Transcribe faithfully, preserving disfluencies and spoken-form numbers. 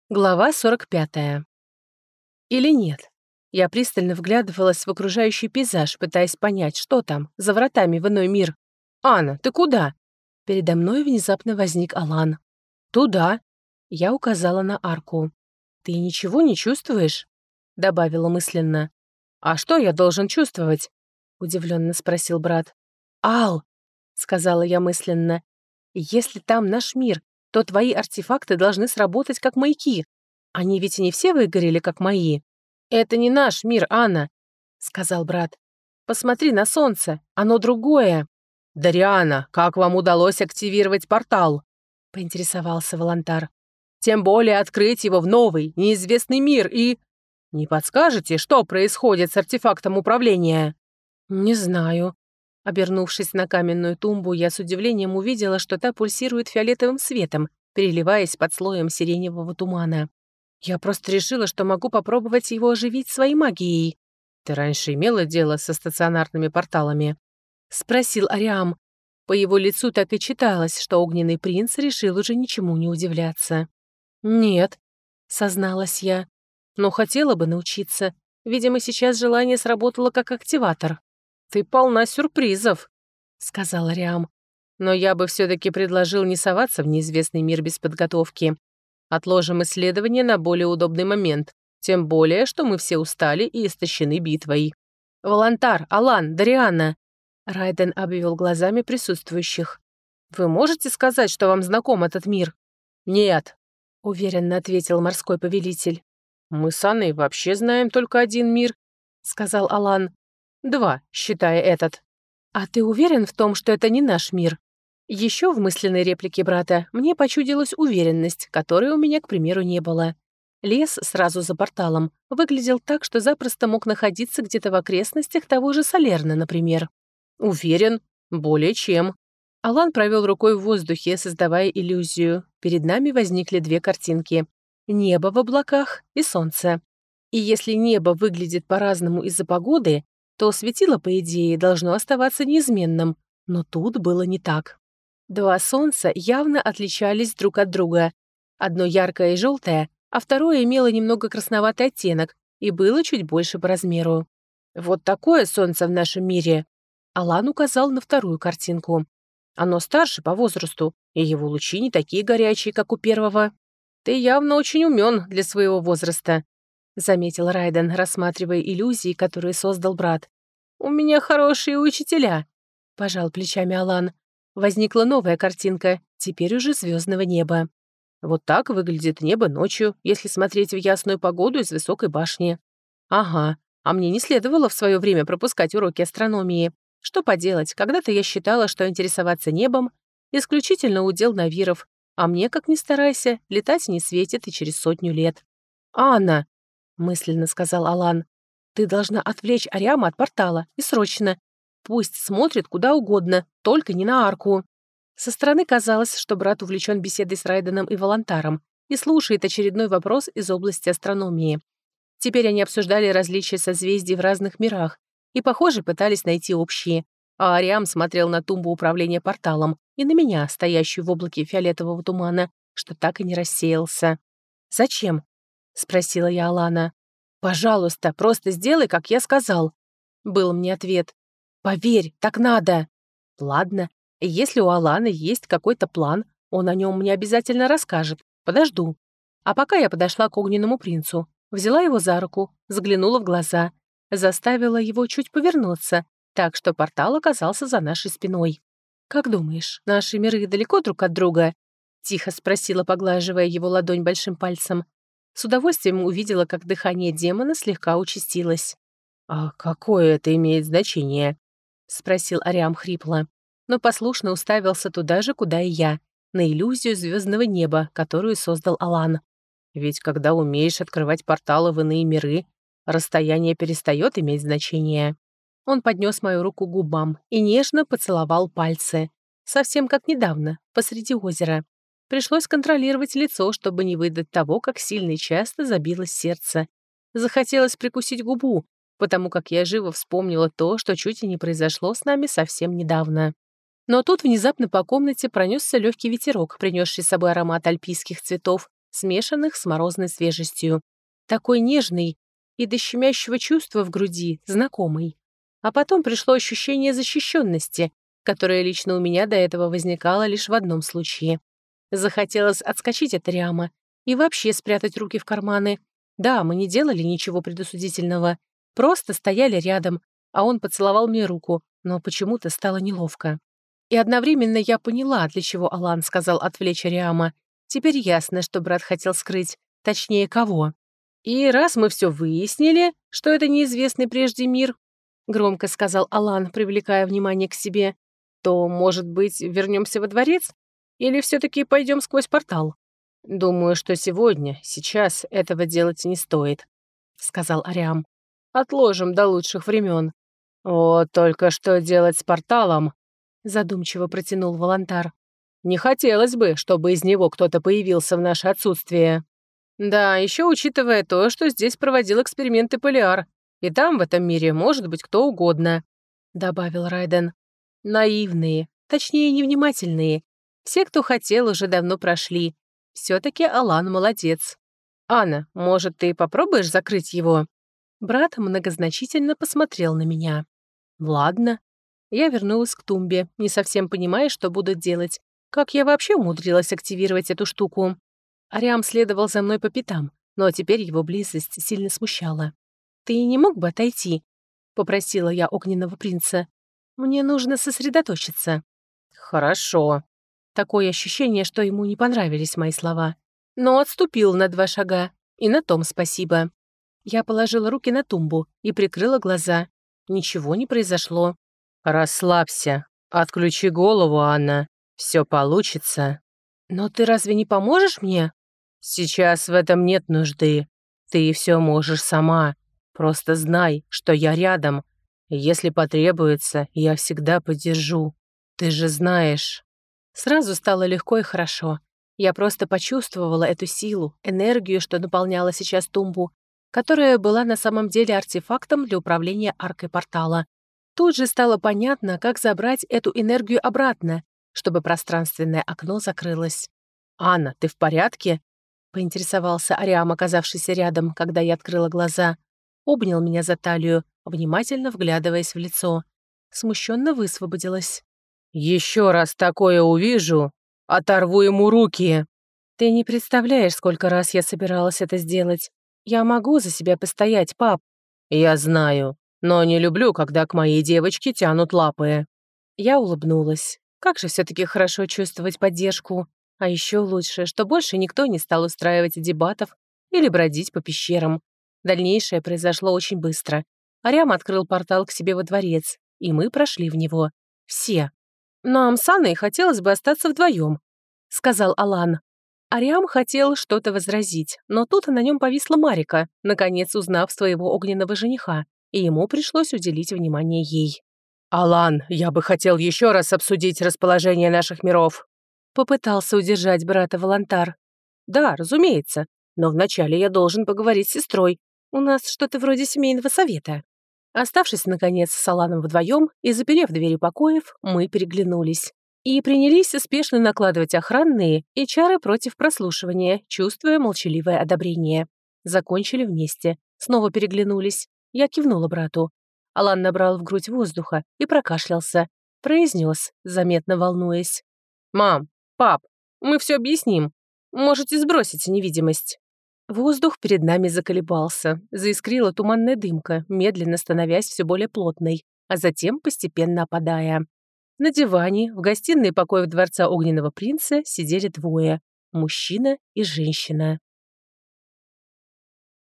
Глава сорок пятая. Или нет? Я пристально вглядывалась в окружающий пейзаж, пытаясь понять, что там, за вратами в иной мир. «Анна, ты куда?» Передо мной внезапно возник Алан. «Туда». Я указала на арку. «Ты ничего не чувствуешь?» Добавила мысленно. «А что я должен чувствовать?» Удивленно спросил брат. «Ал!» Сказала я мысленно. «Если там наш мир, то твои артефакты должны сработать как маяки. Они ведь не все выгорели, как мои». «Это не наш мир, Анна», — сказал брат. «Посмотри на солнце, оно другое». «Дариана, как вам удалось активировать портал?» — поинтересовался Волонтар. «Тем более открыть его в новый, неизвестный мир и... Не подскажете, что происходит с артефактом управления?» «Не знаю». Обернувшись на каменную тумбу, я с удивлением увидела, что та пульсирует фиолетовым светом, переливаясь под слоем сиреневого тумана. Я просто решила, что могу попробовать его оживить своей магией. «Ты раньше имела дело со стационарными порталами?» — спросил Ариам. По его лицу так и читалось, что огненный принц решил уже ничему не удивляться. «Нет», — созналась я, — «но хотела бы научиться. Видимо, сейчас желание сработало как активатор». «Ты полна сюрпризов», — сказал Ариам. «Но я бы все-таки предложил не соваться в неизвестный мир без подготовки. Отложим исследование на более удобный момент, тем более, что мы все устали и истощены битвой». «Волонтар, Алан, Дариана», — Райден обвел глазами присутствующих. «Вы можете сказать, что вам знаком этот мир?» «Нет», — уверенно ответил морской повелитель. «Мы с Анной вообще знаем только один мир», — сказал Алан. «Два, считая этот». «А ты уверен в том, что это не наш мир?» Еще в мысленной реплике брата мне почудилась уверенность, которой у меня, к примеру, не было. Лес сразу за порталом выглядел так, что запросто мог находиться где-то в окрестностях того же Салерна, например. «Уверен, более чем». Алан провел рукой в воздухе, создавая иллюзию. Перед нами возникли две картинки. Небо в облаках и солнце. И если небо выглядит по-разному из-за погоды, то светило, по идее, должно оставаться неизменным. Но тут было не так. Два солнца явно отличались друг от друга. Одно яркое и желтое, а второе имело немного красноватый оттенок и было чуть больше по размеру. «Вот такое солнце в нашем мире!» Алан указал на вторую картинку. «Оно старше по возрасту, и его лучи не такие горячие, как у первого. Ты явно очень умен для своего возраста», — заметил Райден, рассматривая иллюзии, которые создал брат. «У меня хорошие учителя», — пожал плечами Алан. Возникла новая картинка, теперь уже звездного неба. Вот так выглядит небо ночью, если смотреть в ясную погоду из высокой башни. Ага, а мне не следовало в свое время пропускать уроки астрономии. Что поделать, когда-то я считала, что интересоваться небом — исключительно удел навиров, а мне, как ни старайся, летать не светит и через сотню лет. «Анна», — мысленно сказал Алан, — «ты должна отвлечь Ариама от портала, и срочно. Пусть смотрит куда угодно, только не на арку». Со стороны казалось, что брат увлечен беседой с Райденом и Волонтаром и слушает очередной вопрос из области астрономии. Теперь они обсуждали различия созвездий в разных мирах и, похоже, пытались найти общие. А Ариам смотрел на тумбу управления порталом и на меня, стоящую в облаке фиолетового тумана, что так и не рассеялся. «Зачем?» — спросила я Алана. «Пожалуйста, просто сделай, как я сказал», — был мне ответ. «Поверь, так надо». «Ладно, если у Алана есть какой-то план, он о нем мне обязательно расскажет. Подожду». А пока я подошла к огненному принцу, взяла его за руку, заглянула в глаза, заставила его чуть повернуться, так что портал оказался за нашей спиной. «Как думаешь, наши миры далеко друг от друга?» — тихо спросила, поглаживая его ладонь большим пальцем. С удовольствием увидела, как дыхание демона слегка участилось. «А какое это имеет значение?» — спросил Ариам хрипло, но послушно уставился туда же, куда и я, на иллюзию звездного неба, которую создал Алан. «Ведь когда умеешь открывать порталы в иные миры, расстояние перестает иметь значение». Он поднес мою руку к губам и нежно поцеловал пальцы. Совсем как недавно, посреди озера. Пришлось контролировать лицо, чтобы не выдать того, как сильно и часто забилось сердце. Захотелось прикусить губу, потому как я живо вспомнила то, что чуть и не произошло с нами совсем недавно. Но тут внезапно по комнате пронесся легкий ветерок, принесший с собой аромат альпийских цветов, смешанных с морозной свежестью. Такой нежный и до щемящего чувства в груди, знакомый. А потом пришло ощущение защищенности, которое лично у меня до этого возникало лишь в одном случае. Захотелось отскочить от Ариама и вообще спрятать руки в карманы. Да, мы не делали ничего предосудительного, просто стояли рядом, а он поцеловал мне руку, но почему-то стало неловко. И одновременно я поняла, для чего Алан сказал отвлечь Ариама. Теперь ясно, что брат хотел скрыть, точнее, кого. «И раз мы все выяснили, что это неизвестный прежде мир», громко сказал Алан, привлекая внимание к себе, то, может быть, вернемся во дворец? Или все-таки пойдем сквозь портал? Думаю, что сегодня, сейчас этого делать не стоит, сказал Ариам. Отложим до лучших времен. Вот только что делать с порталом? Задумчиво протянул Волонтар. Не хотелось бы, чтобы из него кто-то появился в наше отсутствие. Да, еще учитывая то, что здесь проводил эксперименты Полиар, и там, в этом мире, может быть кто угодно, добавил Райден. Наивные, точнее, невнимательные. Все, кто хотел, уже давно прошли. Все-таки Алан молодец. Анна, может, ты попробуешь закрыть его? Брат многозначительно посмотрел на меня. Ладно. Я вернулась к тумбе, не совсем понимая, что буду делать. Как я вообще умудрилась активировать эту штуку? Ариам следовал за мной по пятам, но теперь его близость сильно смущала. «Ты не мог бы отойти?» — попросила я огненного принца. «Мне нужно сосредоточиться». «Хорошо». Такое ощущение, что ему не понравились мои слова. Но отступил на два шага, и на том спасибо. Я положила руки на тумбу и прикрыла глаза. Ничего не произошло. «Расслабься. Отключи голову, Анна. Все получится». «Но ты разве не поможешь мне?» «Сейчас в этом нет нужды. Ты все можешь сама. Просто знай, что я рядом. Если потребуется, я всегда поддержу. Ты же знаешь». Сразу стало легко и хорошо. Я просто почувствовала эту силу, энергию, что наполняла сейчас тумбу, которая была на самом деле артефактом для управления аркой портала. Тут же стало понятно, как забрать эту энергию обратно, чтобы пространственное окно закрылось. «Анна, ты в порядке?» — поинтересовался Ариам, оказавшийся рядом, когда я открыла глаза. Обнял меня за талию, внимательно вглядываясь в лицо. Смущенно высвободилась. «Еще раз такое увижу, оторву ему руки!» «Ты не представляешь, сколько раз я собиралась это сделать. Я могу за себя постоять, пап». «Я знаю, но не люблю, когда к моей девочке тянут лапы». Я улыбнулась. Как же все-таки хорошо чувствовать поддержку. А еще лучше, что больше никто не стал устраивать дебатов или бродить по пещерам. Дальнейшее произошло очень быстро. Ариам открыл портал к себе во дворец, и мы прошли в него. Все. «Нам с Анной хотелось бы остаться вдвоем», — сказал Алан. Ариам хотел что-то возразить, но тут на нем повисла Марика, наконец узнав своего огненного жениха, и ему пришлось уделить внимание ей. «Алан, я бы хотел еще раз обсудить расположение наших миров», — попытался удержать брата Волонтар. «Да, разумеется, но вначале я должен поговорить с сестрой. У нас что-то вроде семейного совета». Оставшись, наконец, с Аланом вдвоем и заперев двери покоев, мы переглянулись. И принялись спешно накладывать охранные и чары против прослушивания, чувствуя молчаливое одобрение. Закончили вместе, снова переглянулись. Я кивнула брату. Алан набрал в грудь воздуха и прокашлялся. Произнес, заметно волнуясь. «Мам, пап, мы все объясним. Можете сбросить невидимость». Воздух перед нами заколебался, заискрила туманная дымка, медленно становясь все более плотной, а затем постепенно опадая. На диване в гостиной покоев дворца Огненного принца сидели двое – мужчина и женщина.